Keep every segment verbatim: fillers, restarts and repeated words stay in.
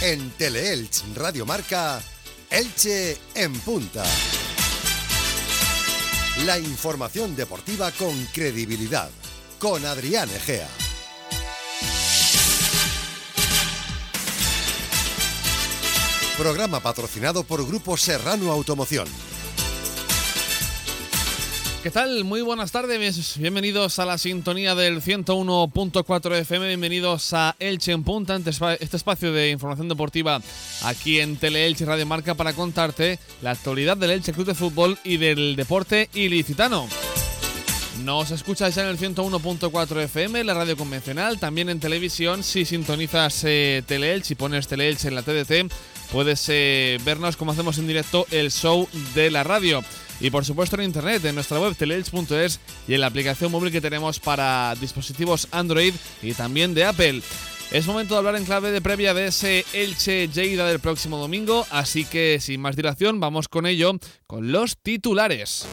En Teleelch Radio Marca, Elche en Punta. La información deportiva con credibilidad, con Adrián Egea. Programa patrocinado por Grupo Serrano Automoción. ¿Qué tal? Muy buenas tardes, bienvenidos a la sintonía del ciento uno punto cuatro F M, bienvenidos a Elche en Punta, este espacio de información deportiva aquí en Teleelch Radio Marca para contarte la actualidad del Elche Club de Fútbol y del deporte ilicitano. Nos escuchas ya en el ciento uno punto cuatro F M, la radio convencional, también en televisión. Si sintonizas eh, Teleelch y pones Teleelch en la T D T, puedes eh, vernos como hacemos en directo el show de la radio. Y por supuesto en internet, en nuestra web teleelch punto es y en la aplicación móvil que tenemos para dispositivos Android y también de Apple. Es momento de hablar en clave de previa de ese Elche Lleida del próximo domingo, así que sin más dilación vamos con ello, con los titulares.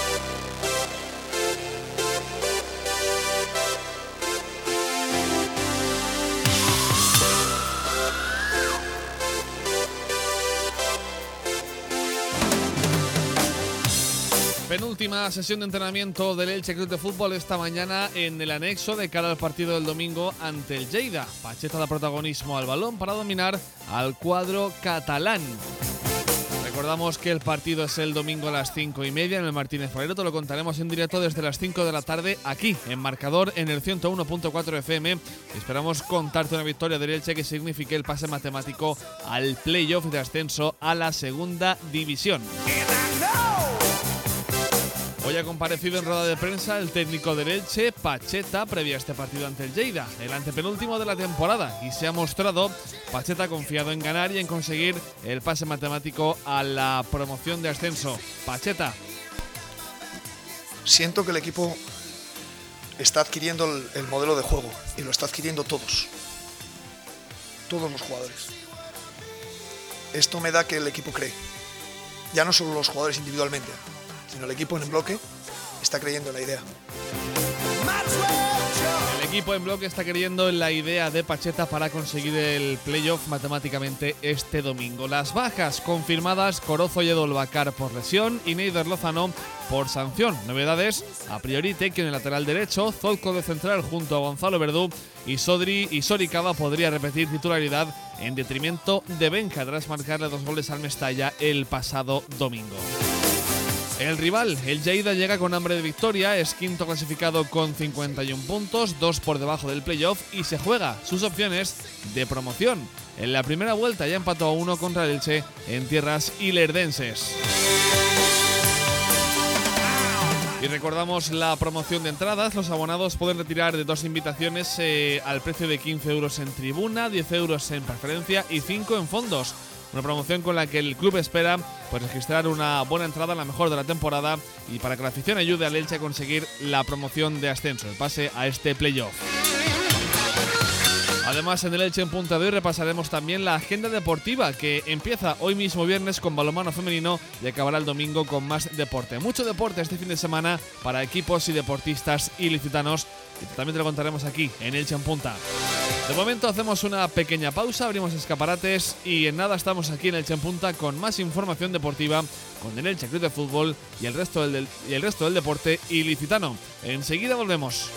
Penúltima sesión de entrenamiento del Elche Club de Fútbol esta mañana en el anexo de cara al partido del domingo ante el Lleida. Pacheta da protagonismo al balón para dominar al cuadro catalán. Recordamos que el partido es el domingo a las cinco y media en el Martínez Valero. Te lo contaremos en directo desde las cinco de la tarde aquí en Marcador en el ciento uno punto cuatro F M. Esperamos contarte una victoria del Elche que signifique el pase matemático al playoff de ascenso a la segunda división. Hoy ha comparecido en rueda de prensa el técnico del Elche, Pacheta, previo a este partido ante el Lleida, el antepenúltimo de la temporada, y se ha mostrado Pacheta confiado en ganar y en conseguir el pase matemático a la promoción de ascenso. Pacheta. Siento que el equipo está adquiriendo el, el modelo de juego y lo está adquiriendo todos, todos los jugadores. Esto me da que el equipo cree, ya no solo los jugadores individualmente, sino el equipo en bloque está creyendo en la idea. El equipo en bloque está creyendo en la idea de Pacheta para conseguir el playoff matemáticamente este domingo. Las bajas confirmadas: Corozo y Edolbacar por lesión y Neider Lozano por sanción. Novedades: a priori Tequio en el lateral derecho, Zolko de central junto a Gonzalo Verdú y Sodri y Soricaba podría repetir titularidad en detrimento de Benja tras marcarle dos goles al Mestalla el pasado domingo. El rival, el Lleida, llega con hambre de victoria, es quinto clasificado con cincuenta y uno puntos, dos por debajo del playoff y se juega sus opciones de promoción. En la primera vuelta ya empató a uno contra el Elche en tierras ilerdenses. Y recordamos la promoción de entradas. Los abonados pueden retirar de dos invitaciones eh, al precio de quince euros en tribuna, diez euros en preferencia y cinco en fondos. Una promoción con la que el club espera pues, registrar una buena entrada, la mejor de la temporada, y para que la afición ayude al Elche a conseguir la promoción de ascenso, el pase a este playoff. Además, en el Elche en Punta de hoy repasaremos también la agenda deportiva que empieza hoy mismo viernes con balonmano femenino y acabará el domingo con más deporte. Mucho deporte este fin de semana para equipos y deportistas ilicitanos, y también te lo contaremos aquí en Elche en Punta. De momento hacemos una pequeña pausa, abrimos escaparates y en nada estamos aquí en Elche en Punta con más información deportiva con el Elche Club de Fútbol y el resto del, del, y el resto del deporte ilicitano. Enseguida volvemos.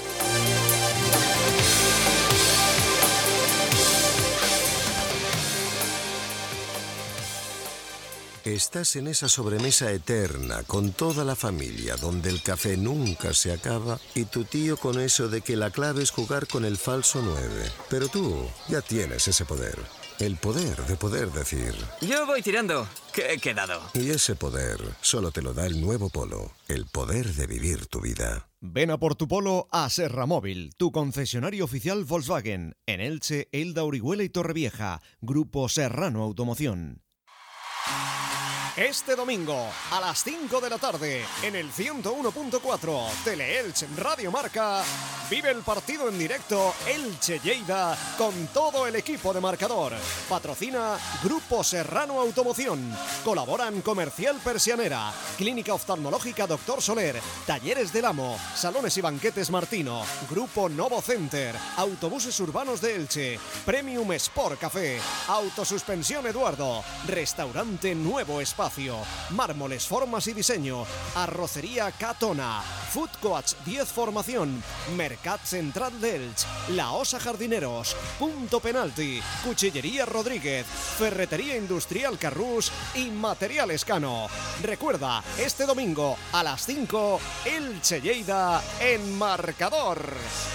Estás en esa sobremesa eterna con toda la familia donde el café nunca se acaba y tu tío con eso de que la clave es jugar con el falso nueve. Pero tú ya tienes ese poder. El poder de poder decir: yo voy tirando, que he quedado. Y ese poder solo te lo da el nuevo Polo. El poder de vivir tu vida. Ven a por tu Polo a Serra Móvil, tu concesionario oficial Volkswagen. En Elche, Elda, Orihuela y Torrevieja. Grupo Serrano Automoción. Este domingo a las cinco de la tarde en el ciento uno punto cuatro Teleelch Radio Marca vive el partido en directo Elche-Lleida con todo el equipo de Marcador. Patrocina Grupo Serrano Automoción. Colaboran Comercial Persianera, Clínica Oftalmológica Doctor Soler, Talleres del Amo, Salones y Banquetes Martino, Grupo Novo Center, Autobuses Urbanos de Elche, Premium Sport Café, Autosuspensión Eduardo, Restaurante Nuevo Espacio, Mármoles Formas y Diseño, Arrocería Catona, Food Coach diez Formación, Mercat Central de Elche, La Osa Jardineros, Punto Penalti, Cuchillería Rodríguez, Ferretería Industrial Carrús y Material Escano. Recuerda, este domingo a las cinco, Elche-Lleida en Marcador.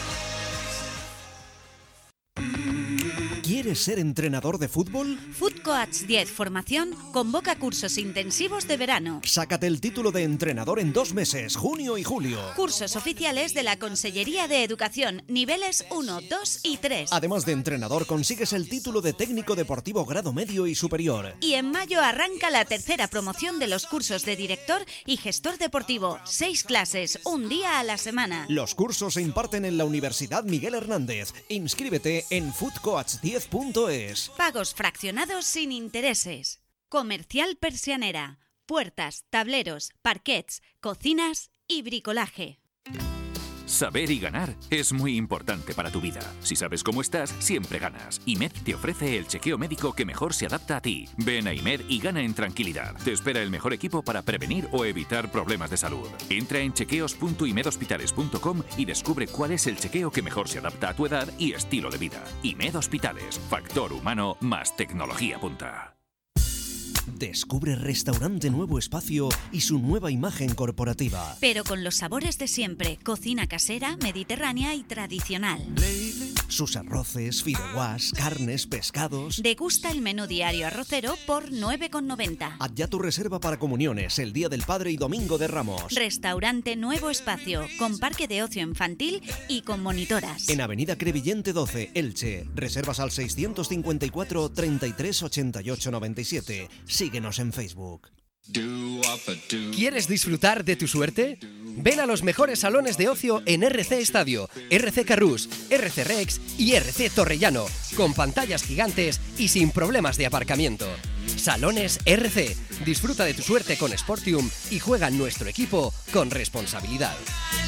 ¿Quieres ser entrenador de fútbol? Food Coach diez Formación convoca cursos intensivos de verano. Sácate el título de entrenador en dos meses, junio y julio. Cursos oficiales de la Consellería de Educación, niveles uno, dos y tres. Además de entrenador, consigues el título de técnico deportivo grado medio y superior. Y en mayo arranca la tercera promoción de los cursos de director y gestor deportivo. Seis clases, un día a la semana. Los cursos se imparten en la Universidad Miguel Hernández. Inscríbete en food coach diez punto es. Pagos fraccionados sin intereses. Comercial Persianera. Puertas, tableros, parquets, cocinas y bricolaje. Saber y ganar es muy importante para tu vida. Si sabes cómo estás, siempre ganas. IMED te ofrece el chequeo médico que mejor se adapta a ti. Ven a IMED y gana en tranquilidad. Te espera el mejor equipo para prevenir o evitar problemas de salud. Entra en chequeos punto imed hospitales punto com y descubre cuál es el chequeo que mejor se adapta a tu edad y estilo de vida. IMED Hospitales. Factor humano más tecnología punta. Descubre Restaurante Nuevo Espacio y su nueva imagen corporativa. Pero con los sabores de siempre, cocina casera, mediterránea y tradicional. Sus arroces, fideuás, carnes, pescados. Degusta el menú diario arrocero por nueve con noventa. Haz ya tu reserva para comuniones el Día del Padre y Domingo de Ramos. Restaurante Nuevo Espacio, con parque de ocio infantil y con monitoras. En Avenida Crevillente doce, Elche. Reservas al seiscientos cincuenta y cuatro, treinta y tres, ochenta y ocho, noventa y siete. Síguenos en Facebook. ¿Quieres disfrutar de tu suerte? Ven a los mejores salones de ocio en R C Estadio, R C Carrús, R C Rex y R C Torrellano, con pantallas gigantes y sin problemas de aparcamiento. Salones R C. Disfruta de tu suerte con Sportium y juega en nuestro equipo con responsabilidad.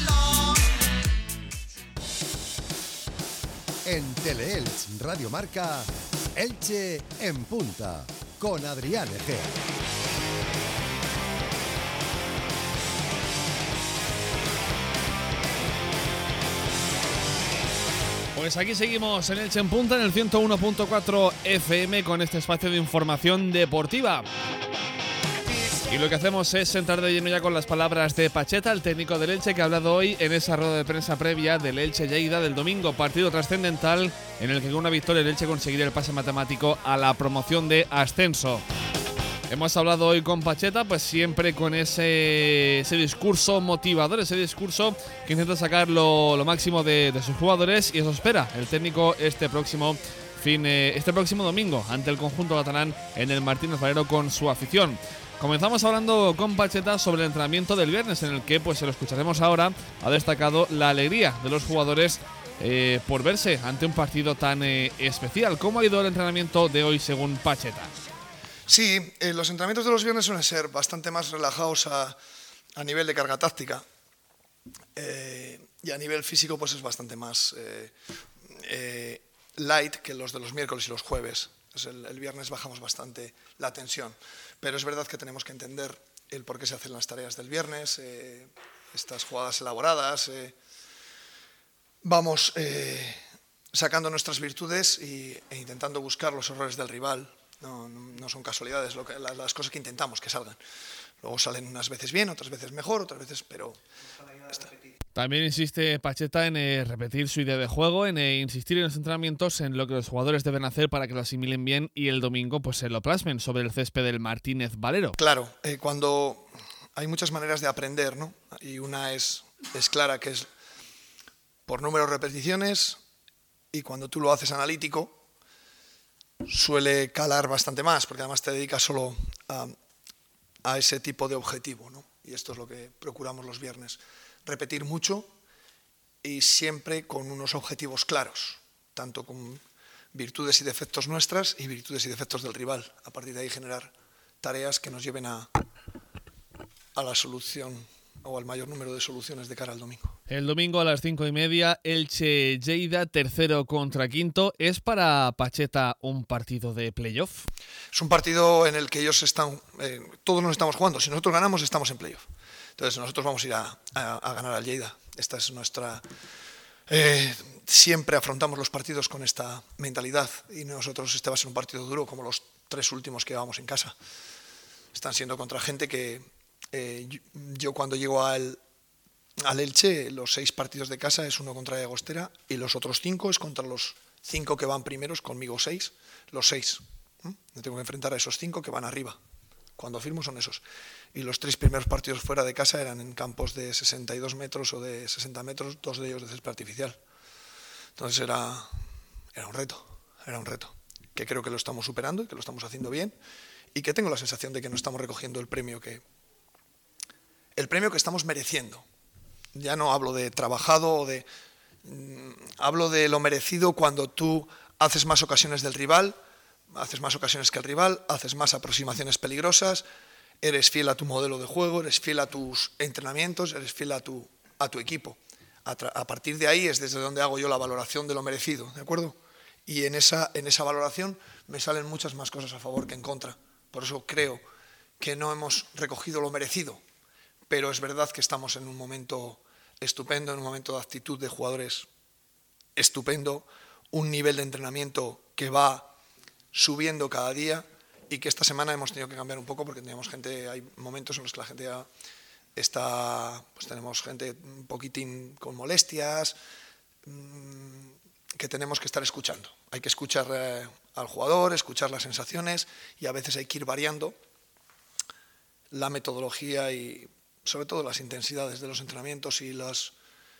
En Teleelch Radio Marca, Elche en punta, con Adrián Egea. Pues aquí seguimos en Elche en Punta, en el ciento uno punto cuatro F M, con este espacio de información deportiva. Y lo que hacemos es entrar de lleno ya con las palabras de Pacheta, el técnico del Elche, que ha hablado hoy en esa rueda de prensa previa del Elche-Lleida del domingo, partido trascendental en el que con una victoria el Elche conseguiría el pase matemático a la promoción de ascenso. Hemos hablado hoy con Pacheta, pues siempre con ese, ese discurso motivador, ese discurso que intenta sacar lo, lo máximo de, de sus jugadores, y eso espera el técnico este próximo fin, eh, este próximo domingo ante el conjunto catalán en el Martínez Valero con su afición. Comenzamos hablando con Pacheta sobre el entrenamiento del viernes, en el que, pues se lo escucharemos ahora, ha destacado la alegría de los jugadores eh, por verse ante un partido tan eh, especial. ¿Cómo ha ido el entrenamiento de hoy según Pacheta? Sí, eh, los entrenamientos de los viernes suelen ser bastante más relajados a, a nivel de carga táctica, eh, y a nivel físico pues es bastante más eh, eh, light que los de los miércoles y los jueves. Entonces, el, el viernes bajamos bastante la tensión, pero es verdad que tenemos que entender el por qué se hacen las tareas del viernes, eh, estas jugadas elaboradas. Eh, vamos eh, sacando nuestras virtudes y, e intentando buscar los errores del rival. No, no son casualidades lo que, las, las cosas que intentamos que salgan. Luego salen unas veces bien, otras veces mejor, otras veces, pero... También insiste Pacheta en eh, repetir su idea de juego, en eh, insistir en los entrenamientos, en lo que los jugadores deben hacer para que lo asimilen bien y el domingo pues se lo plasmen sobre el césped del Martínez Valero. Claro, eh, cuando hay muchas maneras de aprender, ¿no? Y una es, es clara, que es por número de repeticiones, y cuando tú lo haces analítico suele calar bastante más, porque además te dedicas solo a, a ese tipo de objetivo, ¿no? Y esto es lo que procuramos los viernes, repetir mucho y siempre con unos objetivos claros, tanto con virtudes y defectos nuestras y virtudes y defectos del rival. A partir de ahí generar tareas que nos lleven a, a la solución o al mayor número de soluciones de cara al domingo. El domingo a las cinco y media, Elche-Lleida, tercero contra quinto. ¿Es para Pacheta un partido de playoff? Es un partido en el que ellos están, eh, todos nos estamos jugando. Si nosotros ganamos, estamos en playoff. Entonces nosotros vamos a ir a, a, a ganar al Lleida. Esta es nuestra... Eh, siempre afrontamos los partidos con esta mentalidad y nosotros este va a ser un partido duro como los tres últimos que llevamos en casa. Están siendo contra gente que eh, yo, yo cuando llego al, al Elche, los seis partidos de casa es uno contra Llagostera y los otros cinco es contra los cinco que van primeros, conmigo seis, los seis. ¿Mm? Me tengo que enfrentar a esos cinco que van arriba. Cuando firmo son esos. Y los tres primeros partidos fuera de casa eran en campos de sesenta y dos metros o de sesenta metros, dos de ellos de césped artificial. Entonces era, era un reto, era un reto, que creo que lo estamos superando y que lo estamos haciendo bien y que tengo la sensación de que no estamos recogiendo el premio que, el premio que estamos mereciendo. Ya no hablo de trabajado o de... Mmm, hablo de lo merecido cuando tú haces más ocasiones del rival, haces más ocasiones que el rival, haces más aproximaciones peligrosas, eres fiel a tu modelo de juego, eres fiel a tus entrenamientos, eres fiel a tu, a tu equipo. A, a partir de ahí es desde donde hago yo la valoración de lo merecido, ¿de acuerdo? Y en esa, en esa valoración me salen muchas más cosas a favor que en contra. Por eso creo que no hemos recogido lo merecido, pero es verdad que estamos en un momento estupendo, en un momento de actitud de jugadores estupendo, un nivel de entrenamiento que va subiendo cada día y que esta semana hemos tenido que cambiar un poco porque teníamos gente, hay momentos en los que la gente ya está, pues tenemos gente un poquitín con molestias mmm, que tenemos que estar escuchando. Hay que escuchar eh, al jugador, escuchar las sensaciones y a veces hay que ir variando la metodología y sobre todo las intensidades de los entrenamientos y los,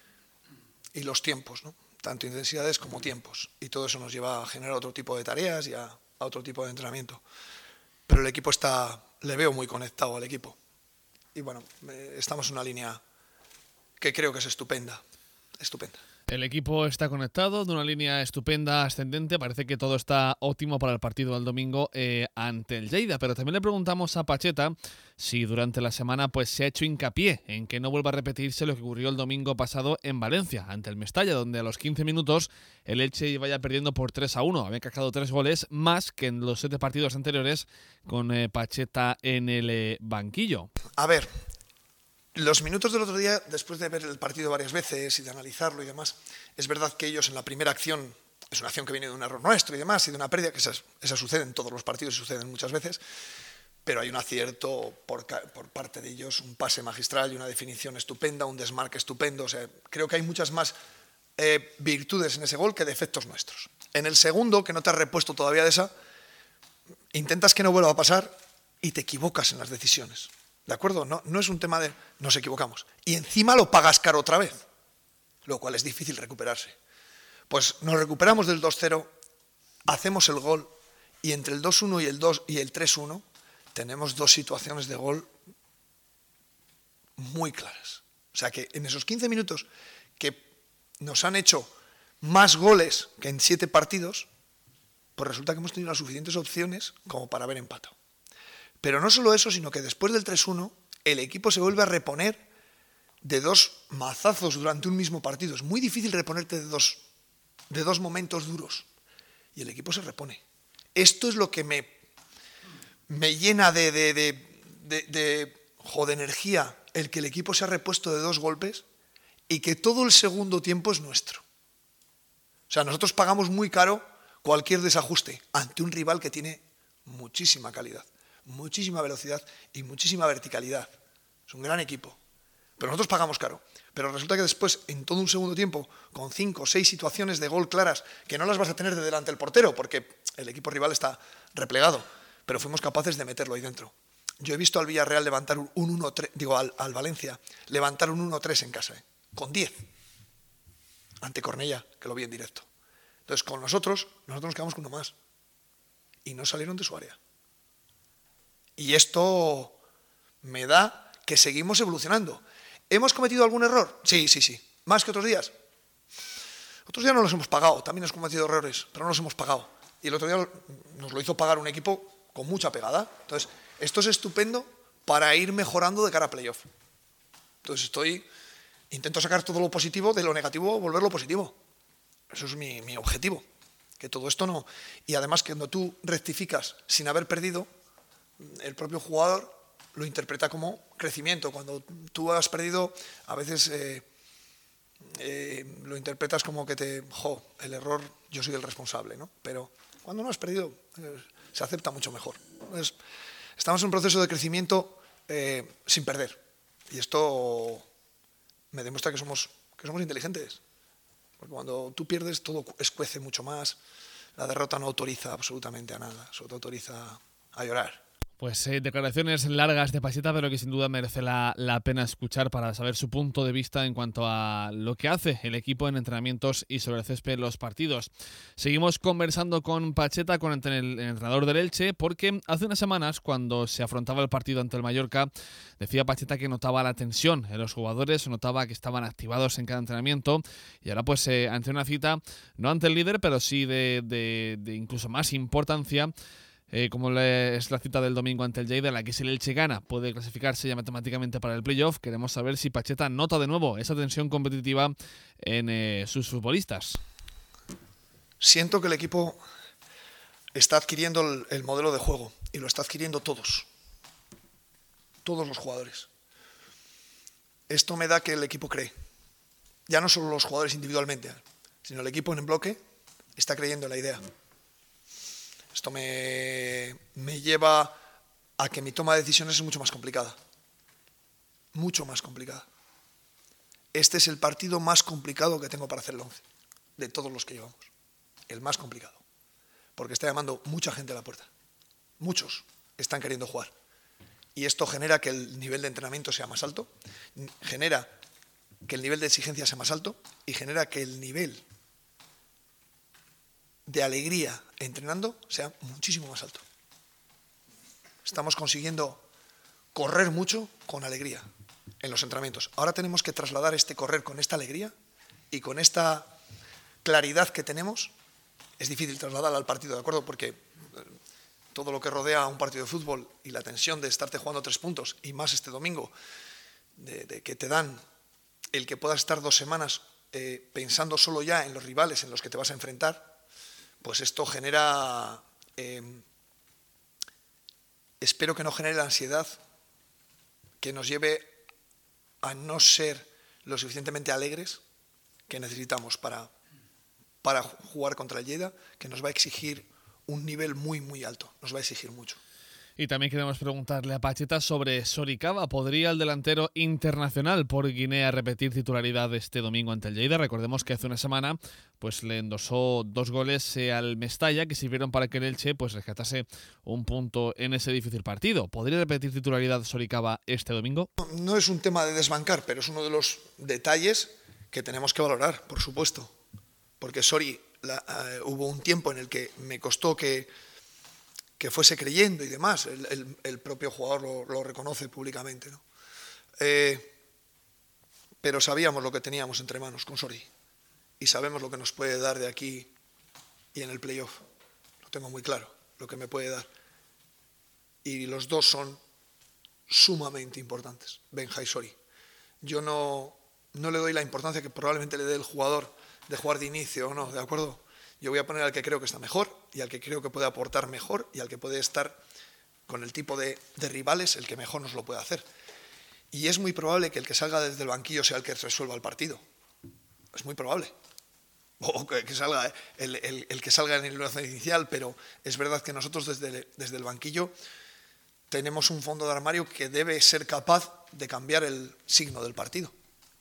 y los tiempos, ¿no? Tanto intensidades como tiempos. Y todo eso nos lleva a generar otro tipo de tareas y a, a otro tipo de entrenamiento. Pero el equipo está, le veo muy conectado al equipo. Y bueno, estamos en una línea que creo que es estupenda, estupenda. El equipo está conectado de una línea estupenda, ascendente. Parece que todo está óptimo para el partido del domingo eh, ante el Lleida. Pero también le preguntamos a Pacheta si durante la semana pues, se ha hecho hincapié en que no vuelva a repetirse lo que ocurrió el domingo pasado en Valencia, ante el Mestalla, donde a los quince minutos el Elche iba ya perdiendo por tres a uno. Había encajado tres goles más que en los siete partidos anteriores con eh, Pacheta en el eh, banquillo. A ver... Los minutos del otro día, después de ver el partido varias veces y de analizarlo y demás, es verdad que ellos en la primera acción, es una acción que viene de un error nuestro y demás, y de una pérdida, que esas, esas suceden en todos los partidos y suceden muchas veces, pero hay un acierto por, por parte de ellos, un pase magistral y una definición estupenda, un desmarque estupendo. O sea, creo que hay muchas más eh, virtudes en ese gol que defectos nuestros. En el segundo, que no te has repuesto todavía de esa, intentas que no vuelva a pasar y te equivocas en las decisiones. ¿De acuerdo? No, no es un tema de nos equivocamos. Y encima lo pagas caro otra vez, lo cual es difícil recuperarse. Pues nos recuperamos del dos cero, hacemos el gol y entre el dos uno y el, dos, y el tres uno tenemos dos situaciones de gol muy claras. O sea que en esos quince minutos que nos han hecho más goles que en siete partidos, pues resulta que hemos tenido las suficientes opciones como para haber empatado. Pero no solo eso, sino que después del tres uno el equipo se vuelve a reponer de dos mazazos durante un mismo partido. Es muy difícil reponerte de dos, de dos momentos duros. Y el equipo se repone. Esto es lo que me, me llena de, de, de, de, de, jo, de energía, el que el equipo se ha repuesto de dos golpes y que todo el segundo tiempo es nuestro. O sea, nosotros pagamos muy caro cualquier desajuste ante un rival que tiene muchísima calidad, muchísima velocidad y muchísima verticalidad. Es un gran equipo. Pero nosotros pagamos caro. Pero resulta que después, en todo un segundo tiempo, con cinco o seis situaciones de gol claras, que no las vas a tener de delante del portero, porque el equipo rival está replegado, pero fuimos capaces de meterlo ahí dentro. Yo he visto al Villarreal levantar un uno tres, digo, al, al Valencia, levantar un uno tres en casa, ¿eh? Con diez, ante Cornellá, que lo vi en directo. Entonces, con nosotros, nosotros nos quedamos con uno más. Y no salieron de su área. Y esto me da que seguimos evolucionando. ¿Hemos cometido algún error? Sí, sí, sí. ¿Más que otros días? Otros días no los hemos pagado, también hemos cometido errores, pero no los hemos pagado. Y el otro día nos lo hizo pagar un equipo con mucha pegada. Entonces, esto es estupendo para ir mejorando de cara a playoff. Entonces, estoy, intento sacar todo lo positivo de lo negativo, volverlo positivo. Eso es mi, mi objetivo. Que todo esto no... Y además, que cuando tú rectificas sin haber perdido, el propio jugador lo interpreta como crecimiento. Cuando tú has perdido, a veces... Eh, Eh, lo interpretas como que te, jo, el error, yo soy el responsable, ¿no? Pero cuando no has perdido, eh, se acepta mucho mejor. Entonces, estamos en un proceso de crecimiento eh, sin perder. Y esto me demuestra que somos, que somos inteligentes. Porque cuando tú pierdes, todo escuece mucho más. La derrota no autoriza absolutamente a nada, solo te autoriza a llorar. Pues eh, declaraciones largas de Pacheta, pero que sin duda merece la, la pena escuchar para saber su punto de vista en cuanto a lo que hace el equipo en entrenamientos y sobre el césped en los partidos. Seguimos conversando con Pacheta, con el, el entrenador del Elche, porque hace unas semanas, cuando se afrontaba el partido ante el Mallorca, decía Pacheta que notaba la tensión en los jugadores, notaba que estaban activados en cada entrenamiento, y ahora pues eh, ante una cita, no ante el líder, pero sí de, de, de incluso más importancia, Eh, como es la cita del domingo ante el Lleida, en la que si el Elche gana puede clasificarse ya matemáticamente para el playoff. Queremos saber si Pacheta nota de nuevo esa tensión competitiva en eh, sus futbolistas. Siento que el equipo está adquiriendo el, el modelo de juego y lo está adquiriendo todos, todos los jugadores. Esto me da que el equipo cree, ya no solo los jugadores individualmente, sino el equipo en bloque está creyendo en la idea. Esto me, me lleva a que mi toma de decisiones es mucho más complicada. Mucho más complicada. Este es el partido más complicado que tengo para hacer el once, de todos los que llevamos. El más complicado. Porque está llamando mucha gente a la puerta. Muchos están queriendo jugar. Y esto genera que el nivel de entrenamiento sea más alto, genera que el nivel de exigencia sea más alto y genera que el nivel de alegría entrenando sea muchísimo más alto. Estamos consiguiendo correr mucho con alegría en los entrenamientos. Ahora tenemos que trasladar este correr con esta alegría y con esta claridad que tenemos. Es difícil trasladarla al partido, ¿de acuerdo? Porque todo lo que rodea a un partido de fútbol y la tensión de estarte jugando tres puntos y más este domingo, de, de que te dan el que puedas estar dos semanas eh, pensando solo ya en los rivales en los que te vas a enfrentar, pues esto genera, eh, espero que no genere la ansiedad que nos lleve a no ser lo suficientemente alegres que necesitamos para, para jugar contra el Lleida, que nos va a exigir un nivel muy, muy alto, nos va a exigir mucho. Y también queremos preguntarle a Pacheta sobre Soricaba. ¿Podría el delantero internacional por Guinea repetir titularidad este domingo ante el Lleida? Recordemos que hace una semana pues le endosó dos goles al Mestalla que sirvieron para que el Elche pues rescatase un punto en ese difícil partido. ¿Podría repetir titularidad Soricaba este domingo? No es un tema de desbancar, pero es uno de los detalles que tenemos que valorar, por supuesto. Porque Sori, la, uh, hubo un tiempo en el que me costó que que fuese creyendo y demás, el, el, el propio jugador lo, lo reconoce públicamente, ¿no? Eh, pero sabíamos lo que teníamos entre manos con Sori y sabemos lo que nos puede dar de aquí y en el playoff. Lo tengo muy claro, lo que me puede dar. Y los dos son sumamente importantes, Benja y Sori. Yo no, no le doy la importancia que probablemente le dé el jugador de jugar de inicio o no, ¿de acuerdo? Yo voy a poner al que creo que está mejor y al que creo que puede aportar mejor y al que puede estar con el tipo de, de rivales el que mejor nos lo puede hacer. Y es muy probable que el que salga desde el banquillo sea el que resuelva el partido. Es muy probable. O que, que salga el, el, el que salga en el once inicial, pero es verdad que nosotros desde, desde el banquillo tenemos un fondo de armario que debe ser capaz de cambiar el signo del partido.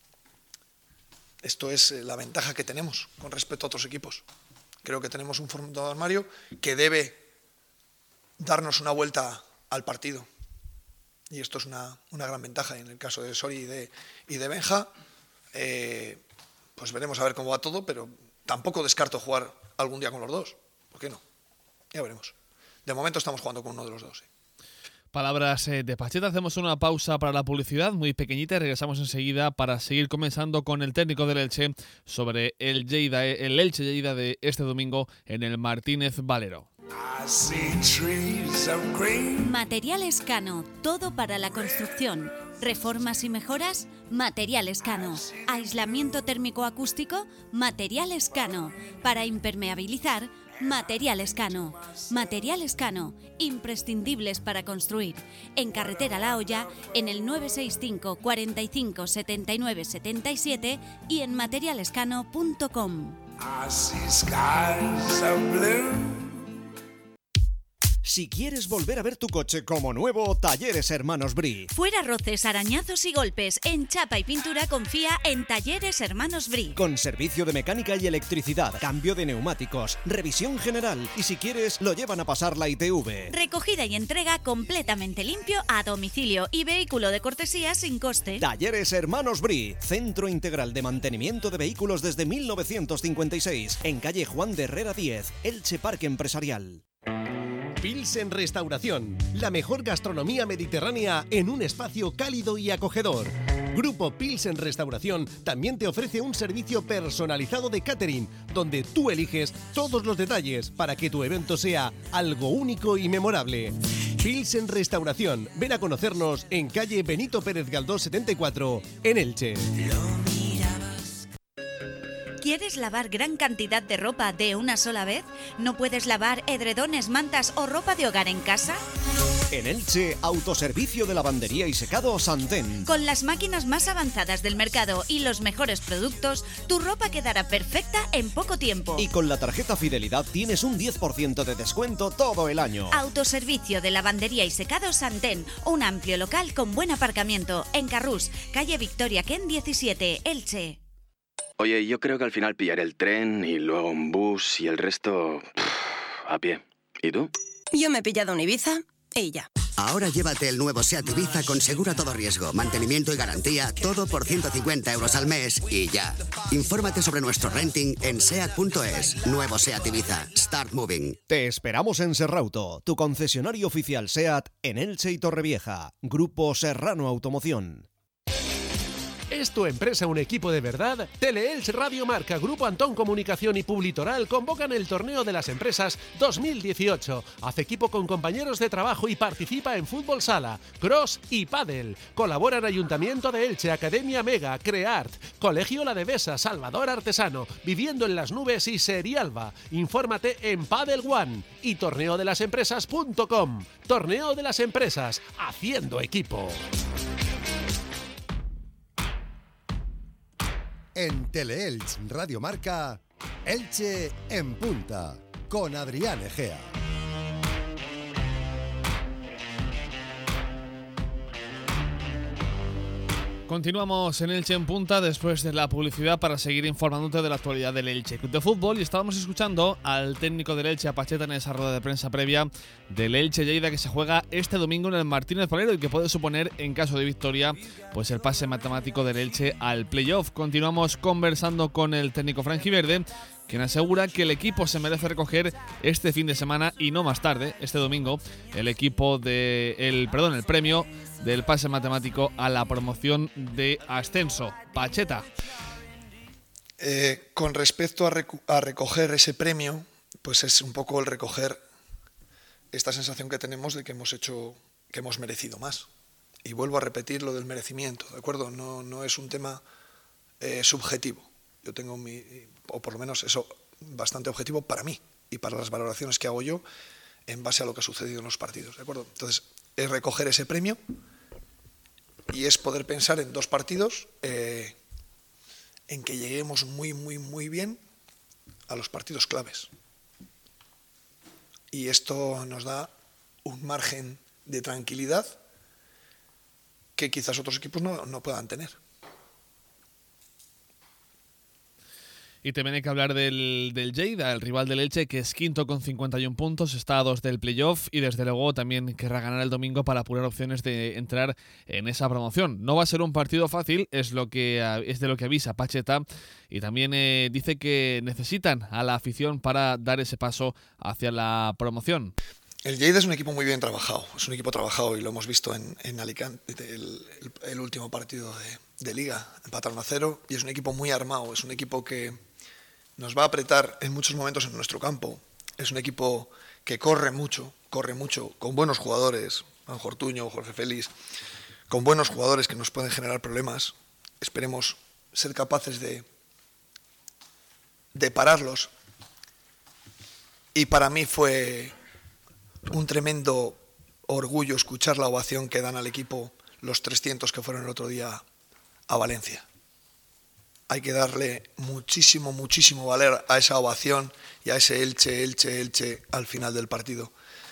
Esto es la ventaja que tenemos con respecto a otros equipos. Creo que tenemos un fondo de armario que debe darnos una vuelta al partido. Y esto es una, una gran ventaja. En el caso de Sori y de, y de Benja, eh, pues veremos a ver cómo va todo, pero tampoco descarto jugar algún día con los dos. ¿Por qué no? Ya veremos. De momento estamos jugando con uno de los dos. ¿Sí? Palabras eh, de Pacheta. Hacemos una pausa para la publicidad muy pequeñita y regresamos enseguida para seguir comenzando con el técnico del Elche sobre el Lleida, el Elche Lleida de este domingo en el Martínez Valero. Materiales Cano, todo para la construcción. Reformas y mejoras, Materiales Cano. Aislamiento térmico acústico, Materiales Cano. Para impermeabilizar, Materiales Cano. Materiales Cano, imprescindibles para construir. En Carretera La Hoya, en el nueve seis cinco, cuarenta y cinco, setenta y nueve, setenta y siete y en materialescano punto com. Si quieres volver a ver tu coche como nuevo, Talleres Hermanos Bri. Fuera roces, arañazos y golpes. En chapa y pintura confía en Talleres Hermanos Bri. Con servicio de mecánica y electricidad, cambio de neumáticos, revisión general y si quieres lo llevan a pasar la I T V. Recogida y entrega completamente limpio a domicilio y vehículo de cortesía sin coste. Talleres Hermanos Bri, centro integral de mantenimiento de vehículos desde mil novecientos cincuenta y seis, en calle Juan de Herrera diez, Elche Parque Empresarial. Pilsen Restauración, la mejor gastronomía mediterránea en un espacio cálido y acogedor. Grupo Pilsen Restauración también te ofrece un servicio personalizado de catering, donde tú eliges todos los detalles para que tu evento sea algo único y memorable. Pilsen Restauración, ven a conocernos en calle Benito Pérez Galdós setenta y cuatro, en Elche. ¿Quieres lavar gran cantidad de ropa de una sola vez? ¿No puedes lavar edredones, mantas o ropa de hogar en casa? En Elche, autoservicio de lavandería y secado Santén. Con las máquinas más avanzadas del mercado y los mejores productos, tu ropa quedará perfecta en poco tiempo. Y con la tarjeta Fidelidad tienes un diez por ciento de descuento todo el año. Autoservicio de lavandería y secado Santén, un amplio local con buen aparcamiento en Carrús, calle Victoria Ken diecisiete, Elche. Oye, yo creo que al final pillaré el tren y luego un bus y el resto pff, a pie. ¿Y tú? Yo me he pillado un Ibiza y ya. Ahora llévate el nuevo SEAT Ibiza con seguro a todo riesgo, mantenimiento y garantía, todo por ciento cincuenta euros al mes y ya. Infórmate sobre nuestro renting en seat punto es. Nuevo SEAT Ibiza. Start moving. Te esperamos en Serrauto, tu concesionario oficial SEAT en Elche y Torrevieja. Grupo Serrano Automoción. ¿Es tu empresa un equipo de verdad? Teleelch Radio Marca, Grupo Antón Comunicación y Publitoral convocan el Torneo de las Empresas dos mil dieciocho. Haz equipo con compañeros de trabajo y participa en fútbol sala, cross y pádel. Colaboran Ayuntamiento de Elche, Academia Mega, Creart, Colegio La Devesa, Salvador Artesano, Viviendo en las Nubes y Serialba. Infórmate en Padel One y torneo de las empresas punto com. Torneo de las Empresas, haciendo equipo. En Teleelch Radio Marca, Elche en Punta, con Adrián Egea. Continuamos en Elche en Punta después de la publicidad para seguir informándote de la actualidad del Elche Club de Fútbol, y estábamos escuchando al técnico del Elche, a Pacheta, en esa rueda de prensa previa del Elche Lleida, que se juega este domingo en el Martínez Valero y que puede suponer, en caso de victoria, pues el pase matemático del Elche al playoff. Continuamos conversando con el técnico franjiverde, quien asegura que el equipo se merece recoger este fin de semana y no más tarde, este domingo, el equipo de el perdón, el premio del pase matemático a la promoción de ascenso. Pacheta. Eh, con respecto a, recu- a recoger ese premio, pues es un poco el recoger esta sensación que tenemos de que hemos hecho, que hemos merecido más. Y vuelvo a repetir lo del merecimiento, ¿de acuerdo? No, no es un tema eh, subjetivo. Yo tengo mi, o por lo menos eso, bastante objetivo para mí y para las valoraciones que hago yo en base a lo que ha sucedido en los partidos, ¿de acuerdo? Entonces, es recoger ese premio y es poder pensar en dos partidos eh, en que lleguemos muy, muy, muy bien a los partidos claves. Y esto nos da un margen de tranquilidad que quizás otros equipos no, no puedan tener. Y también hay que hablar del, del Lleida, el rival del Elche, que es quinto con cincuenta y un puntos, está a dos del playoff y desde luego también querrá ganar el domingo para apurar opciones de entrar en esa promoción. No va a ser un partido fácil, es lo que es de lo que avisa Pacheta, y también eh, dice que necesitan a la afición para dar ese paso hacia la promoción. El Lleida es un equipo muy bien trabajado, es un equipo trabajado y lo hemos visto en, en Alicante, el, el, el último partido de, de Liga, empataron a cero, y es un equipo muy armado, es un equipo que nos va a apretar en muchos momentos en nuestro campo, es un equipo que corre mucho, corre mucho, con buenos jugadores, Juan Ortuño, Jorge Félix, con buenos jugadores que nos pueden generar problemas. Esperemos ser capaces de, de pararlos. Y para mí fue un tremendo orgullo escuchar la ovación que dan al equipo los trescientos que fueron el otro día a Valencia. Hay que darle muchísimo, muchísimo valer a esa ovación y a ese Elche, Elche, Elche al final del partido.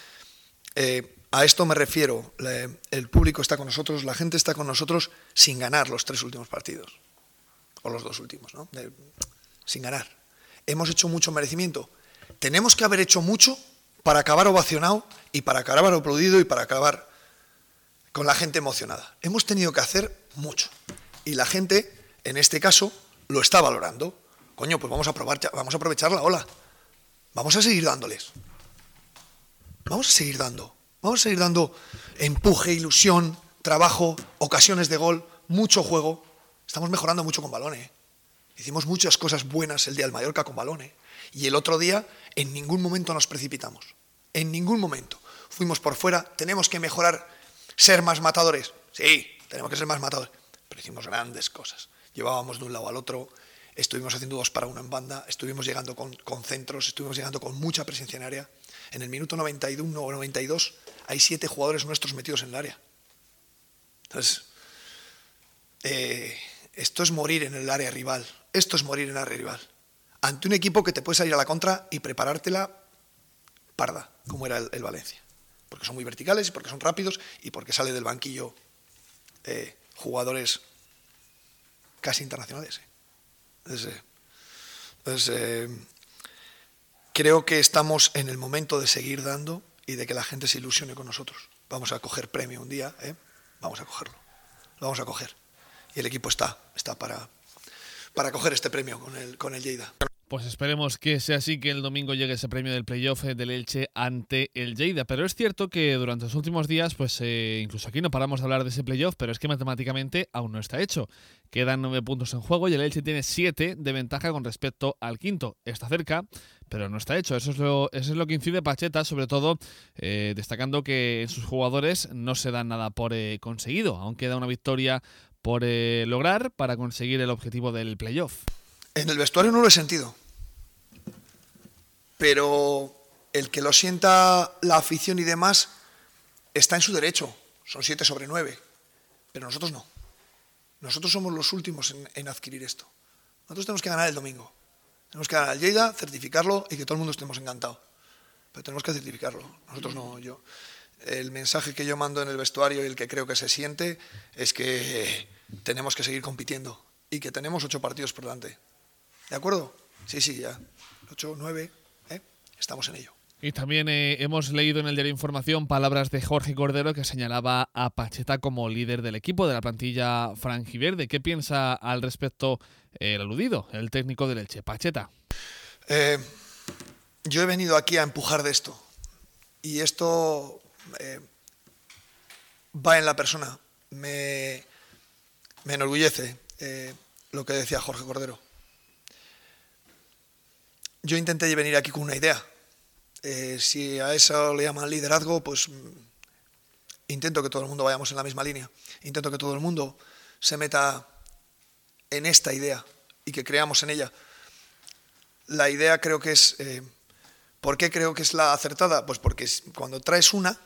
Eh, a esto me refiero, el público está con nosotros, la gente está con nosotros sin ganar los tres últimos partidos, o los dos últimos, ¿no? De, sin ganar. ¿Hemos hecho mucho merecimiento? Tenemos que haber hecho mucho para acabar ovacionado y para acabar aplaudido y para acabar con la gente emocionada. Hemos tenido que hacer mucho. Y la gente, en este caso, lo está valorando. Coño, pues vamos a, probar, vamos a aprovechar la ola. Vamos a seguir dándoles. Vamos a seguir dando. Vamos a seguir dando empuje, ilusión, trabajo, ocasiones de gol, mucho juego. Estamos mejorando mucho con balón, ¿eh? Hicimos muchas cosas buenas el día del Mallorca con balón, ¿eh? Y el otro día en ningún momento nos precipitamos. En ningún momento. Fuimos por fuera. Tenemos que mejorar, ser más matadores. Sí, tenemos que ser más matadores. Pero hicimos grandes cosas. Llevábamos de un lado al otro, estuvimos haciendo dos para uno en banda, estuvimos llegando con, con centros, estuvimos llegando con mucha presencia en área. En el minuto noventa y uno o noventa y dos hay siete jugadores nuestros metidos en el área. Entonces, eh, esto es morir en el área rival. Esto es morir en el área rival. Ante un equipo que te puede salir a la contra y preparártela parda, como era el, el Valencia. Porque son muy verticales, y porque son rápidos y porque sale del banquillo eh, jugadores casi internacionales. ¿eh? Entonces, eh, entonces eh, creo que estamos en el momento de seguir dando y de que la gente se ilusione con nosotros. Vamos a coger premio un día, ¿eh? Vamos a cogerlo. Lo vamos a coger. Y el equipo está, está para, para coger este premio con el, con el Lleida. Pues esperemos que sea así, que el domingo llegue ese premio del playoff del Elche ante el Lleida. Pero es cierto que durante los últimos días, pues eh, incluso aquí no paramos de hablar de ese playoff, pero es que matemáticamente aún no está hecho. Quedan nueve puntos en juego y el Elche tiene siete de ventaja con respecto al quinto. Está cerca, pero no está hecho. Eso es lo, eso es lo que incide Pacheta, sobre todo eh, destacando que en sus jugadores no se dan nada por eh, conseguido. Aún queda una victoria por eh, lograr para conseguir el objetivo del playoff. En el vestuario no lo he sentido, pero el que lo sienta la afición y demás está en su derecho. Son siete sobre nueve, pero nosotros no. Nosotros somos los últimos en, en adquirir esto. Nosotros tenemos que ganar el domingo. Tenemos que ganar al Lleida, certificarlo y que todo el mundo estemos encantados. Pero tenemos que certificarlo. Nosotros no, yo. El mensaje que yo mando en el vestuario y el que creo que se siente es que tenemos que seguir compitiendo y que tenemos ocho partidos por delante. ¿De acuerdo? Sí, sí, ya. Ocho, nueve, ¿eh? Estamos en ello. Y también eh, hemos leído en el diario Información palabras de Jorge Cordero, que señalaba a Pacheta como líder del equipo, de la plantilla franjiverde. ¿Qué piensa al respecto el aludido, el técnico del Elche, Pacheta? Eh, yo he venido aquí a empujar de esto. Y esto eh, va en la persona. Me, me enorgullece eh, lo que decía Jorge Cordero. Yo intenté venir aquí con una idea. Eh, si a eso le llaman liderazgo, pues intento que todo el mundo vayamos en la misma línea. Intento que todo el mundo se meta en esta idea y que creamos en ella. La idea creo que es... Eh, ¿Por qué creo que es la acertada? Pues porque cuando traes una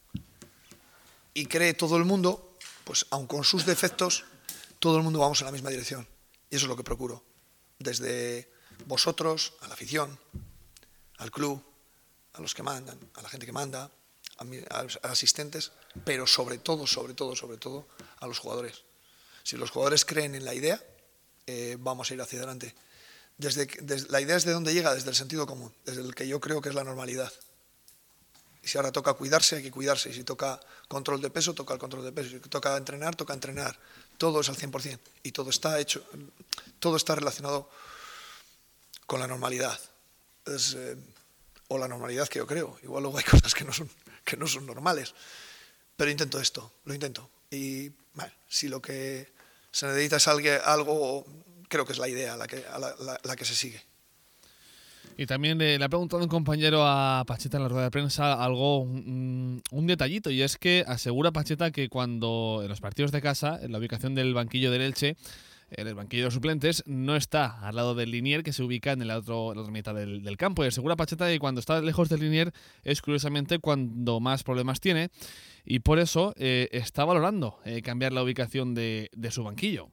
y cree todo el mundo, pues aun con sus defectos, todo el mundo vamos en la misma dirección. Y eso es lo que procuro. Desde vosotros, a la afición, al club, a los que mandan, a la gente que manda, a, mi, a los asistentes, pero sobre todo, sobre todo, sobre todo, a los jugadores. Si los jugadores creen en la idea, eh, vamos a ir hacia adelante. Desde, desde, la idea es de dónde llega, desde el sentido común, desde el que yo creo que es la normalidad. Y si ahora toca cuidarse, hay que cuidarse. Y si toca control de peso, toca el control de peso. Si toca entrenar, toca entrenar. Todo es al cien por cien. Y todo está hecho, todo está relacionado con la normalidad. Es, eh, o la normalidad que yo creo. Igual luego hay cosas que no son. que no son normales. Pero intento esto, lo intento. Y bueno, si lo que se necesita es algo, algo creo que es la idea la que, la, la, la que se sigue. Y también eh, le ha preguntado un compañero a Pacheta en la rueda de prensa algo, un, un detallito, y es que asegura Pacheta que cuando en los partidos de casa, en la ubicación del banquillo del Elche, en el banquillo de los suplentes, no está al lado del linier, que se ubica en, el otro, en la otra mitad del, del campo. Y asegura Pacheta que cuando está lejos del linier es curiosamente cuando más problemas tiene, y por eso eh, está valorando eh, cambiar la ubicación de, de su banquillo.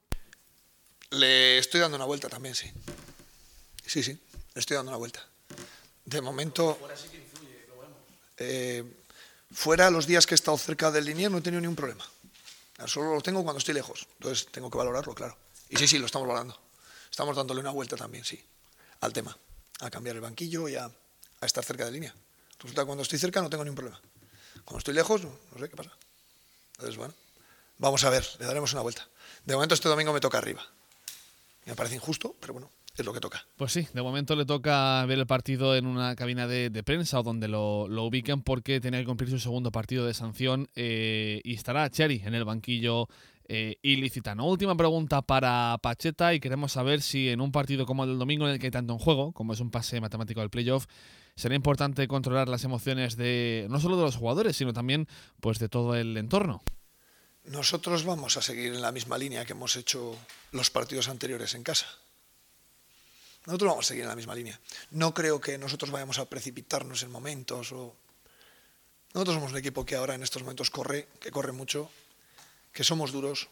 Le estoy dando una vuelta también, sí. Sí, sí. Le estoy dando una vuelta. De momento, fuera sí que influye, lo vemos. Eh, fuera, los días que he estado cerca del linier no he tenido ningún problema. Solo lo tengo cuando estoy lejos. Entonces tengo que valorarlo, claro. Y sí, sí, lo estamos valorando. Estamos dándole una vuelta también, sí, al tema. A cambiar el banquillo y a, a estar cerca de línea. Resulta que cuando estoy cerca no tengo ningún problema. Cuando estoy lejos, no, no sé qué pasa. Entonces, bueno, vamos a ver, le daremos una vuelta. De momento este domingo me toca arriba. Me parece injusto, pero bueno. Es lo que toca. Pues sí, de momento le toca ver el partido en una cabina de, de prensa o donde lo, lo ubiquen, porque tenía que cumplir su segundo partido de sanción eh, y estará Cheri en el banquillo eh, ilicitano. Última pregunta para Pacheta, y queremos saber si en un partido como el del domingo, en el que hay tanto en juego, como es un pase matemático del playoff, será importante controlar las emociones de no solo de los jugadores, sino también pues de todo el entorno. Nosotros vamos a seguir en la misma línea que hemos hecho los partidos anteriores en casa. Nosotros vamos a seguir en la misma línea. No creo que nosotros vayamos a precipitarnos en momentos. O... Nosotros somos un equipo que ahora en estos momentos corre, que corre mucho, que somos duros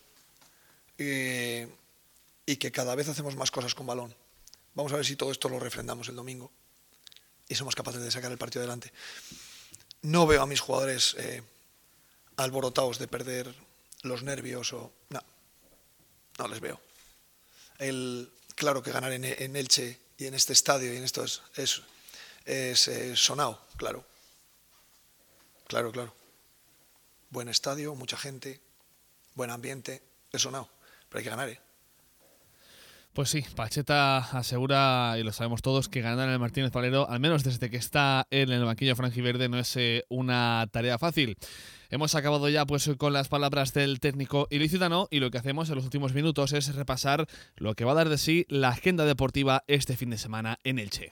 y, y que cada vez hacemos más cosas con balón. Vamos a ver si todo esto lo refrendamos el domingo y somos capaces de sacar el partido adelante. No veo a mis jugadores eh, alborotados de perder los nervios o... No, no les veo. El... Claro que ganar en, en Elche y en este estadio y en esto es, es, es eh, sonado, claro. Claro, claro. Buen estadio, mucha gente, buen ambiente, es sonado. Pero hay que ganar, ¿eh? Pues sí, Pacheta asegura, y lo sabemos todos, que ganar en el Martínez Valero, al menos desde que está en el banquillo franjiverde, no es eh, una tarea fácil. Hemos acabado ya pues con las palabras del técnico ilicitano, y lo que hacemos en los últimos minutos es repasar lo que va a dar de sí la agenda deportiva este fin de semana en Elche.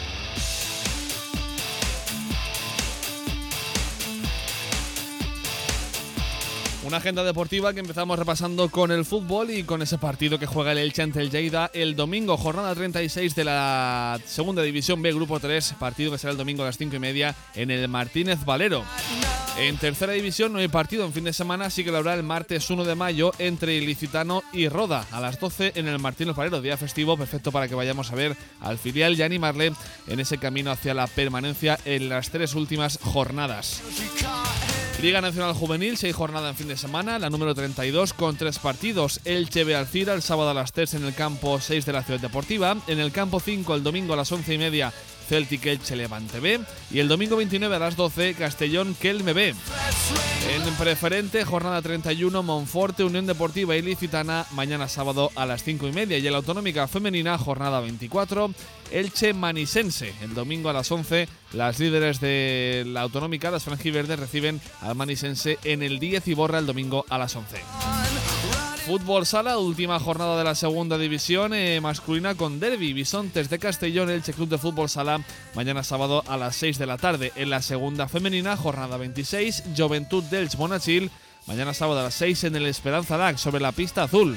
Una agenda deportiva que empezamos repasando con el fútbol y con ese partido que juega el Elche ante el Lleida el domingo, jornada treinta y seis de la segunda división B, grupo tres, partido que será el domingo a las cinco y media en el Martínez Valero. En tercera división no hay partido en fin de semana, así que lo habrá el martes uno de mayo entre Ilicitano y Roda a las doce en el Martínez Valero, día festivo perfecto para que vayamos a ver al filial y animarle en ese camino hacia la permanencia en las tres últimas jornadas. Liga Nacional Juvenil, seis jornadas en fin de semana, la número treinta y dos con tres partidos. Elche B Alcira el sábado a las tres en el campo seis de la Ciudad Deportiva. En el campo cinco el domingo a las once y media Celtic Elche Levante B. Y el domingo veintinueve a las doce Castellón Kelme B. En preferente, jornada treinta y uno Monforte Unión Deportiva Ilicitana, mañana sábado a las cinco y media. Y en la Autonómica Femenina, jornada veinticuatro Elche Manisense. El domingo a las once las líderes de la Autonómica, las franjiverdes, reciben al Manisense en el diez y Borra el domingo a las once. Fútbol Sala, última jornada de la segunda división eh, masculina con derbi. Bisontes de Castellón, Elche Club de Fútbol Sala, mañana sábado a las seis de la tarde. En la segunda femenina, jornada veintiséis, Juventud d'Elche Monachil, mañana sábado a las seis en el Esperanza Lac sobre la pista azul.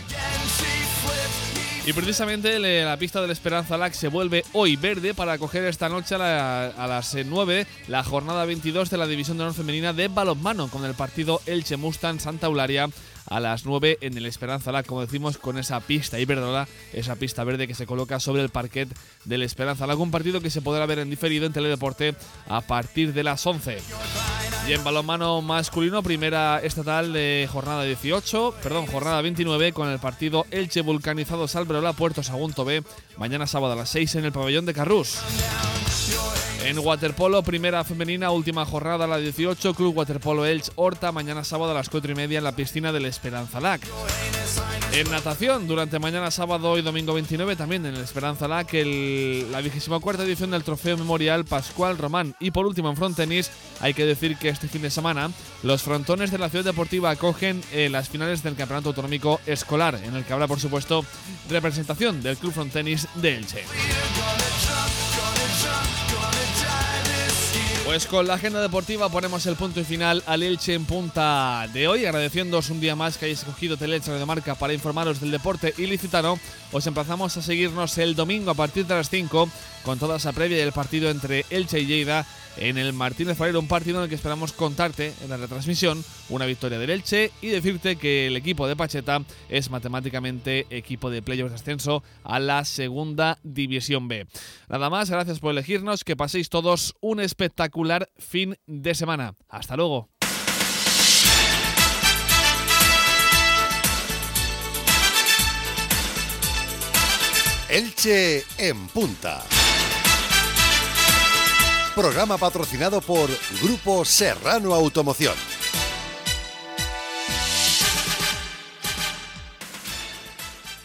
Y precisamente la pista del Esperanza Lac se vuelve hoy verde para acoger esta noche a, la, a las nueve la jornada veintidós de la División de Honor Femenina de balonmano, con el partido Elche Mustang Santa Eulalia a las nueve en el Esperanza Lac, como decimos, con esa pista Iberdrola, esa pista verde que se coloca sobre el parquet del Esperanza Lac, un partido que se podrá ver en diferido en Teledeporte a partir de las once. Y en balonmano masculino, primera estatal de jornada dieciocho, perdón, jornada veintinueve, con el partido Elche Vulcanizado Salbrola Puerto Sagunto B, mañana sábado a las seis en el pabellón de Carrús. En waterpolo, primera femenina, última jornada, la dieciocho, Club Waterpolo Elche Horta, mañana sábado a las cuatro y media en la piscina del Esperanza Lac. En natación, durante mañana sábado y domingo veintinueve, también en el Esperanza Lach, el, la vigésima cuarta edición del Trofeo Memorial Pascual Román. Y por último, en frontenis, hay que decir que este fin de semana los frontones de la ciudad deportiva acogen eh, las finales del Campeonato Autonómico Escolar, en el que habrá, por supuesto, representación del Club Frontenis de Elche. Pues con la agenda deportiva ponemos el punto y final al Elche en Punta de hoy, agradeciéndoos un día más que hayáis escogido Teleelch Radio Marca para informaros del deporte ilicitano. Os emplazamos a seguirnos el domingo a partir de las cinco con toda esa previa del partido entre Elche y Lleida en el Martínez Valero, un partido en el que esperamos contarte en la retransmisión una victoria del Elche y decirte que el equipo de Pacheta es matemáticamente equipo de playoffs de ascenso a la segunda división B. Nada más, gracias por elegirnos, que paséis todos un espectacular fin de semana. Hasta luego. Elche en Punta. Programa patrocinado por Grupo Serrano Automoción.